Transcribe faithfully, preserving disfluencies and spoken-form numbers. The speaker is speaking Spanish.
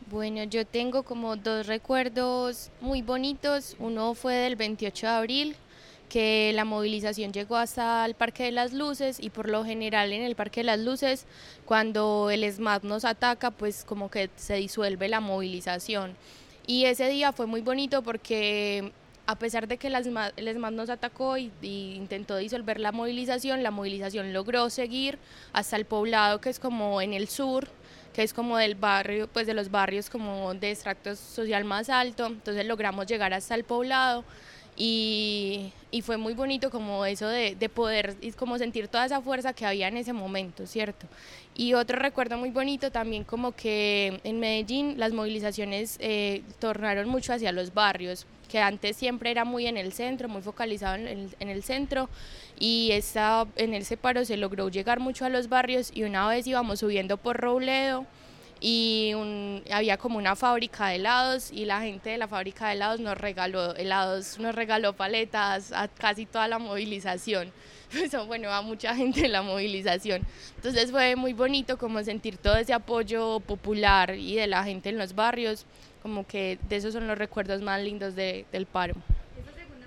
Bueno, yo tengo como dos recuerdos muy bonitos. Uno fue del veintiocho de abril, que la movilización llegó hasta el Parque de las Luces y por lo general en el Parque de las Luces, cuando el ESMAD nos ataca, pues como que se disuelve la movilización. Y ese día fue muy bonito porque a pesar de que el ESMAD, el ESMAD nos atacó y, y intentó disolver la movilización, la movilización logró seguir hasta el poblado que es como en el sur, que es como del barrio, pues de los barrios como de extracto social más alto. Entonces logramos llegar hasta el poblado y, y fue muy bonito como eso de, de poder y como sentir toda esa fuerza que había en ese momento, ¿cierto? Y otro recuerdo muy bonito también como que en Medellín las movilizaciones eh, tornaron mucho hacia los barrios, que antes siempre era muy en el centro, muy focalizado en el, en el centro, y esta, en ese paro se logró llegar mucho a los barrios y una vez íbamos subiendo por Robledo y un, había como una fábrica de helados y la gente de la fábrica de helados nos regaló helados, nos regaló paletas a casi toda la movilización. Eso, bueno, a mucha gente de la movilización. Entonces fue muy bonito como sentir todo ese apoyo popular y de la gente en los barrios, como que de esos son los recuerdos más lindos de, del paro.